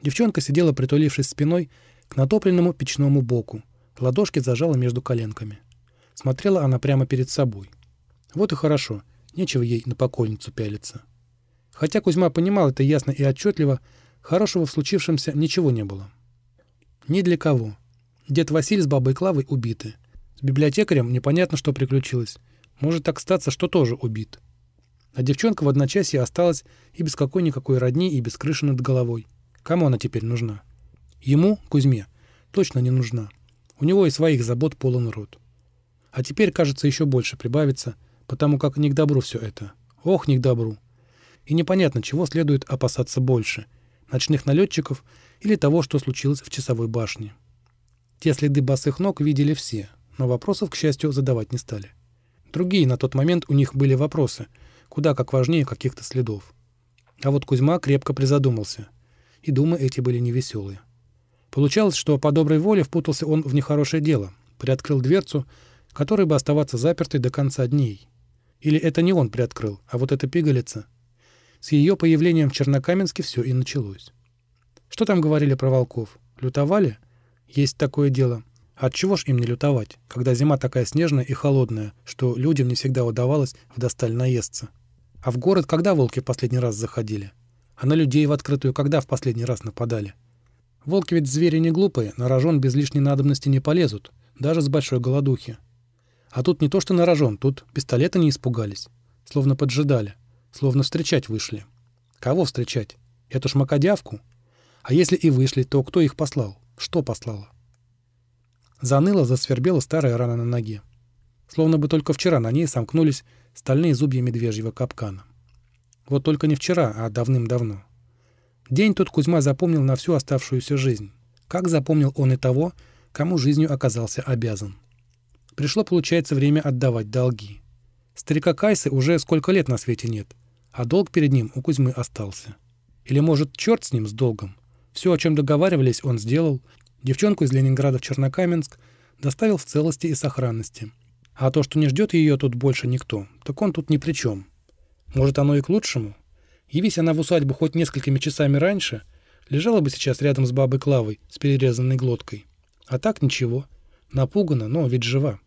Девчонка сидела, притулившись спиной к натопленному печному боку. Ладошки зажала между коленками. Смотрела она прямо перед собой. Вот и хорошо, нечего ей на покойницу пялиться. Хотя Кузьма понимал это ясно и отчетливо, хорошего в случившемся ничего не было. Ни для кого. Дед Василий с бабой Клавой убиты. С библиотекарем непонятно, что приключилось. Может так статься, что тоже убит. А девчонка в одночасье осталась и без какой-никакой родни, и без крыши над головой. Кому она теперь нужна? Ему, Кузьме, точно не нужна. У него и своих забот полон рот. А теперь, кажется, еще больше прибавится, потому как не к добру все это. Ох, не к добру. И непонятно, чего следует опасаться больше — ночных налетчиков или того, что случилось в часовой башне. Те следы босых ног видели все, но вопросов, к счастью, задавать не стали. Другие на тот момент у них были вопросы, куда как важнее каких-то следов. А вот Кузьма крепко призадумался, и думы эти были невеселые. Получалось, что по доброй воле впутался он в нехорошее дело, приоткрыл дверцу, которой бы оставаться запертой до конца дней. Или это не он приоткрыл, а вот эта пигалица. С ее появлением в Чернокаменске все и началось. Что там говорили про волков? Лютовали? Есть такое дело. Отчего ж им не лютовать, когда зима такая снежная и холодная, что людям не всегда удавалось вдосталь наесться? А в город когда волки в последний раз заходили? А на людей в открытую когда в последний раз нападали? Волки ведь звери не глупые, на рожон без лишней надобности не полезут, даже с большой голодухи. А тут не то что на рожон, тут пистолеты не испугались, словно поджидали, словно встречать вышли. Кого встречать? Эту шмакодявку? А если и вышли, то кто их послал? Что послало? Заныла, засвербела старая рана на ноге. Словно бы только вчера на ней сомкнулись стальные зубья медвежьего капкана. Вот только не вчера, а давным-давно. День тот Кузьма запомнил на всю оставшуюся жизнь. Как запомнил он и того, кому жизнью оказался обязан. Пришло, получается, время отдавать долги. Старика Кайсы уже сколько лет на свете нет, а долг перед ним у Кузьмы остался. Или, может, черт с ним, с долгом. Все, о чем договаривались, он сделал. Девчонку из Ленинграда в Чернокаменск доставил в целости и сохранности. А то, что не ждет ее тут больше никто, так он тут ни при чем. Может, оно и к лучшему? Явись она в усадьбу хоть несколькими часами раньше, лежала бы сейчас рядом с бабой Клавой с перерезанной глоткой. А так ничего. Напугана, но ведь жива.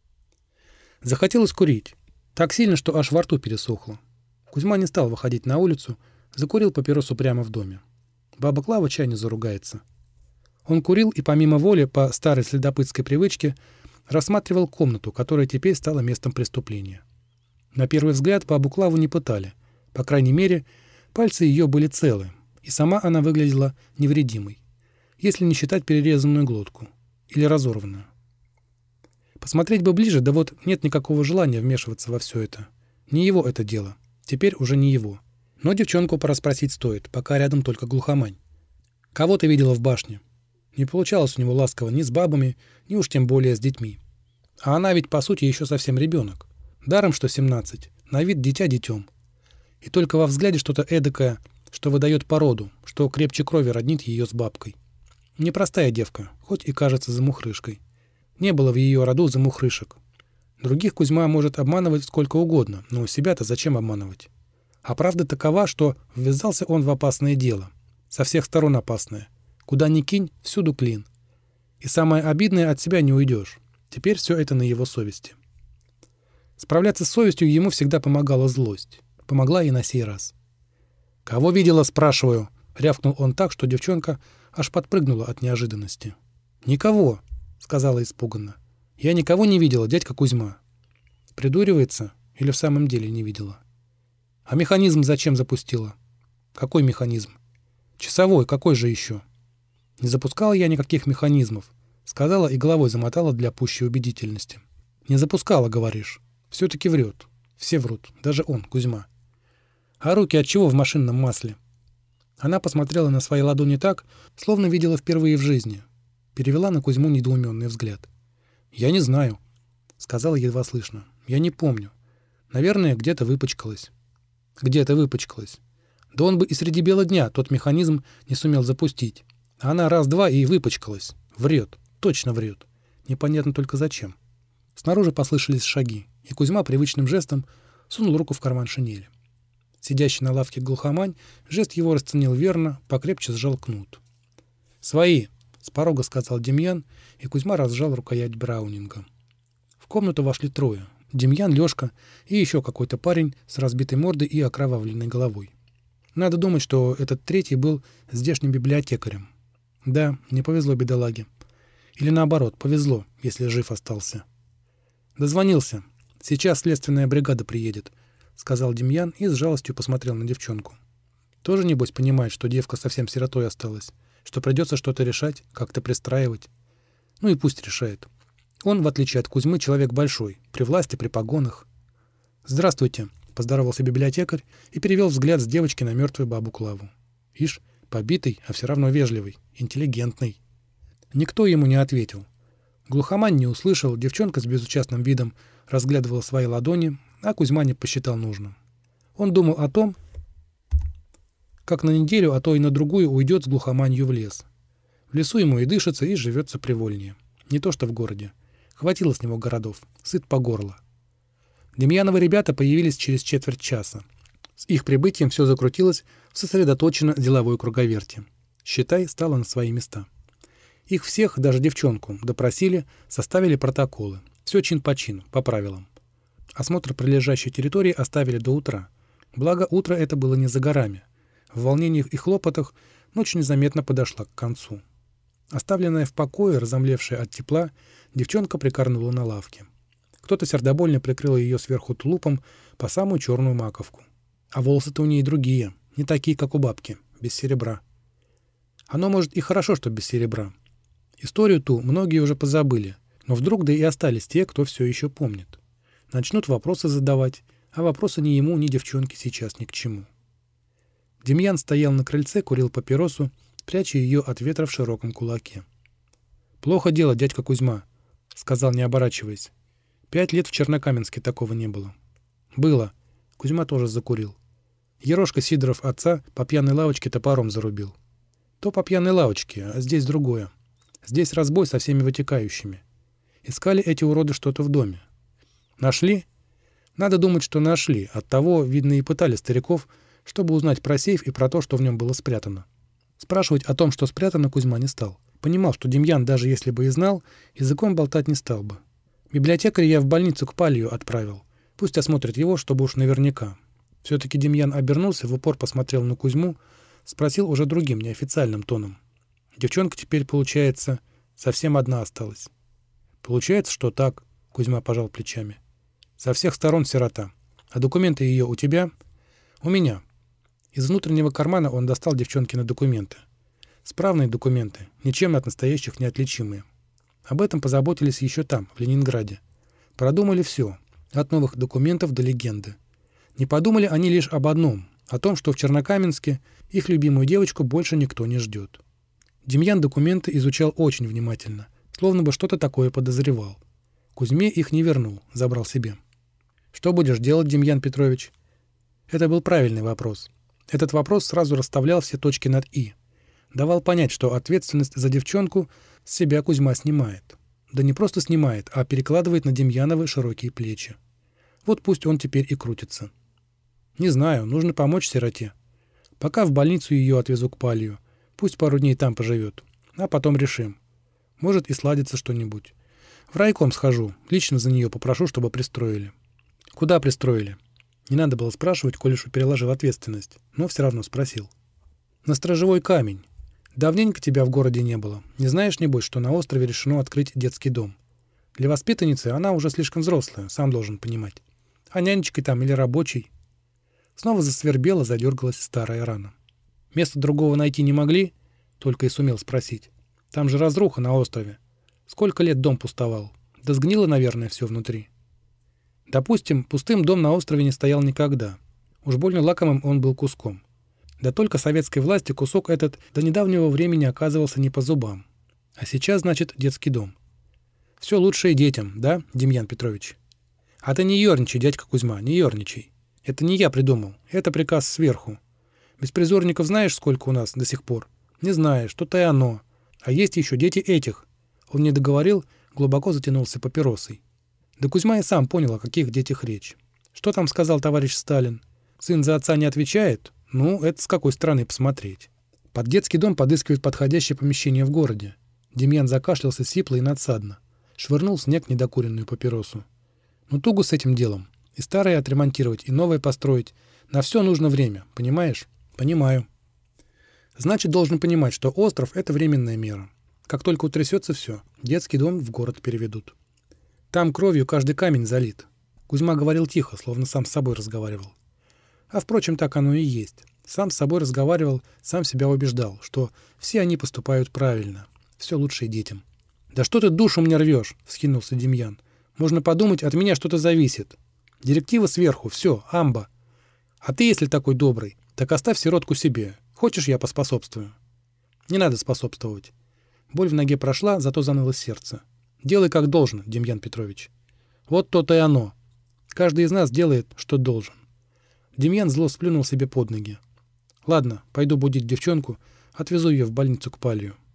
Захотелось курить. Так сильно, что аж во рту пересохло. Кузьма не стал выходить на улицу, закурил папиросу прямо в доме. Баба Клава чай не заругается. Он курил и помимо воли, по старой следопытской привычке, рассматривал комнату, которая теперь стала местом преступления. На первый взгляд бабу Клаву не пытали. По крайней мере, пальцы ее были целы, и сама она выглядела невредимой, если не считать перерезанную глотку или разорванную. Посмотреть бы ближе, да вот нет никакого желания вмешиваться во все это. Не его это дело. Теперь уже не его. Но девчонку порасспросить стоит, пока рядом только глухомань. Кого ты видела в башне? Не получалось у него ласково ни с бабами, ни уж тем более с детьми. А она ведь, по сути, еще совсем ребенок. Даром, что 17. На вид дитя детем. И только во взгляде что-то эдакое, что выдает породу, что крепче крови роднит ее с бабкой. Непростая девка, хоть и кажется замухрышкой. Не было в ее роду замухрышек. Других Кузьма может обманывать сколько угодно, но себя-то зачем обманывать? А правда такова, что ввязался он в опасное дело. Со всех сторон опасное. Куда ни кинь, всюду клин. И самое обидное, от себя не уйдешь. Теперь все это на его совести. Справляться с совестью ему всегда помогала злость. Помогла и на сей раз. «Кого видела, спрашиваю?» — рявкнул он так, что девчонка аж подпрыгнула от неожиданности. «Никого», — сказала испуганно. «Я никого не видела, дядька Кузьма». Придуривается или в самом деле не видела? «А механизм зачем запустила?» «Какой механизм?» «Часовой, какой же еще?» «Не запускала я никаких механизмов», — сказала и головой замотала для пущей убедительности. «Не запускала, говоришь. Все-таки врет. Все врут, даже он, Кузьма. А руки отчего в машинном масле?» Она посмотрела на свои ладони так, словно видела впервые в жизни. Перевела на Кузьму недоуменный взгляд. «Я не знаю», — сказала едва слышно. «Я не помню. Наверное, где-то выпачкалась». «Где-то выпачкалась. Да он бы и среди бела дня тот механизм не сумел запустить. А она раз-два и выпачкалась. Врет. Точно врет. Непонятно только зачем». Снаружи послышались шаги, и Кузьма привычным жестом сунул руку в карман шинели. Сидящий на лавке глухомань жест его расценил верно, покрепче сжал кнут. «Свои!» — с порога сказал Демьян, и Кузьма разжал рукоять Браунинга. В комнату вошли трое. Демьян, Лёшка и еще какой-то парень с разбитой мордой и окровавленной головой. Надо думать, что этот третий был здешним библиотекарем. Да, не повезло бедолаге. Или наоборот, повезло, если жив остался. «Дозвонился. Сейчас следственная бригада приедет», — сказал Демьян и с жалостью посмотрел на девчонку. Тоже, небось, понимает, что девка совсем сиротой осталась, что придется что-то решать, как-то пристраивать. Ну и пусть решает. Он, в отличие от Кузьмы, человек большой, при власти, при погонах. «Здравствуйте», — поздоровался библиотекарь и перевел взгляд с девочки на мертвую бабу Клаву. Ишь, побитый, а все равно вежливый, интеллигентный. Никто ему не ответил. Глухомань не услышал, девчонка с безучастным видом разглядывала свои ладони, а Кузьма не посчитал нужным. Он думал о том, как на неделю, а то и на другую уйдет с глухоманью в лес. В лесу ему и дышится, и живется привольнее. Не то что в городе. Хватило с него городов. Сыт по горло. Демьяновы ребята появились через четверть часа. С их прибытием все закрутилось в сосредоточенно деловой круговерти. Считай, стало на свои места. Их всех, даже девчонку, допросили, составили протоколы. Все чин по чину, по правилам. Осмотр прилежащей территории оставили до утра. Благо, утро это было не за горами. В волнениях и хлопотах ночь незаметно подошла к концу. Оставленная в покое, разомлевшая от тепла, девчонка прикорнула на лавке. Кто-то сердобольно прикрыл ее сверху тулупом по самую черную маковку. А волосы-то у ней другие, не такие, как у бабки, без серебра. Оно, может, и хорошо, что без серебра. Историю ту многие уже позабыли, но вдруг да и остались те, кто все еще помнит. Начнут вопросы задавать, а вопросы ни ему, ни девчонке сейчас ни к чему. Демьян стоял на крыльце, курил папиросу, пряча ее от ветра в широком кулаке. «Плохо дело, дядька Кузьма», — сказал, не оборачиваясь. 5 лет в Чернокаменске такого не было. «Было». Кузьма тоже закурил. Ерошка Сидоров отца по пьяной лавочке топором зарубил. То по пьяной лавочке, а здесь другое. Здесь разбой со всеми вытекающими. Искали эти уроды что-то в доме. Нашли? Надо думать, что нашли. Оттого, видно, и пытали стариков, чтобы узнать про сейф и про то, что в нем было спрятано. Спрашивать о том, что спрятано, Кузьма не стал. Понимал, что Демьян, даже если бы и знал, языком болтать не стал бы. Библиотекаря я в больницу к Палью отправил. Пусть осмотрит его, чтобы уж наверняка. Все-таки Демьян обернулся, в упор посмотрел на Кузьму, спросил уже другим, неофициальным тоном. Девчонка теперь, получается, совсем одна осталась. Получается, что так, Кузьма пожал плечами. Со всех сторон сирота. А документы ее у тебя? У меня. Из внутреннего кармана он достал девчонкины документы. Справные документы, ничем от настоящих не отличимые. Об этом позаботились еще там, в Ленинграде. Продумали все, от новых документов до легенды. Не подумали они лишь об одном, о том, что в Чернокаменске их любимую девочку больше никто не ждет. Демьян документы изучал очень внимательно, словно бы что-то такое подозревал. Кузьме их не вернул, забрал себе. «Что будешь делать, Демьян Петрович?» Это был правильный вопрос. Этот вопрос сразу расставлял все точки над «и». Давал понять, что ответственность за девчонку с себя Кузьма снимает. Да не просто снимает, а перекладывает на Демьяновы широкие плечи. Вот пусть он теперь и крутится. Не знаю, нужно помочь сироте. Пока в больницу ее отвезу к Палью. Пусть пару дней там поживет. А потом решим. Может и сладится что-нибудь. В райком схожу, лично за нее попрошу, чтобы пристроили. Куда пристроили? Не надо было спрашивать, коль уж переложил ответственность, но все равно спросил. На Стражевой камень. Давненько тебя в городе не было. Не знаешь, небось, что на острове решено открыть детский дом. Для воспитанницы она уже слишком взрослая, сам должен понимать. А нянечкой там или рабочей? Снова засвербела, задергалась старая рана. Места другого найти не могли? Только и сумел спросить. Там же разруха на острове. Сколько лет дом пустовал? Да сгнило, наверное, все внутри. Допустим, пустым дом на острове не стоял никогда. Уж больно лакомым он был куском. Да только советской власти кусок этот до недавнего времени оказывался не по зубам. А сейчас, значит, детский дом. Все лучше и детям, да, Демьян Петрович? А ты не ерничай, дядька Кузьма, не ерничай. Это не я придумал, это приказ сверху. Беспризорников знаешь, сколько у нас до сих пор? Не знаешь, что-то и оно. А есть еще дети этих. Он не договорил, глубоко затянулся папиросой. Да Кузьма и сам понял, о каких детях речь. Что там сказал товарищ Сталин? Сын за отца не отвечает? Ну, это с какой стороны посмотреть. Под детский дом подыскивают подходящее помещение в городе. Демьян закашлялся сипло и надсадно. Швырнул снег недокуренную папиросу. Ну туго с этим делом. И старое отремонтировать, и новое построить. На все нужно время, понимаешь? Понимаю. Значит, должен понимать, что остров — это временная мера. Как только утрясется все, детский дом в город переведут. Там кровью каждый камень залит. Кузьма говорил тихо, словно сам с собой разговаривал. А впрочем, так оно и есть. Сам с собой разговаривал, сам себя убеждал, что все они поступают правильно. Все лучше и детям. «Да что ты душу мне рвешь?» — вскинулся Демьян. «Можно подумать, от меня что-то зависит. Директива сверху, все, амба. А ты, если такой добрый, так оставь сиротку себе. Хочешь, я поспособствую?» «Не надо способствовать». Боль в ноге прошла, зато заныло сердце. «Делай как должно, Демьян Петрович». «Вот то-то и оно. Каждый из нас делает, что должен». Демьян зло сплюнул себе под ноги. «Ладно, пойду будить девчонку, отвезу ее в больницу к Палию».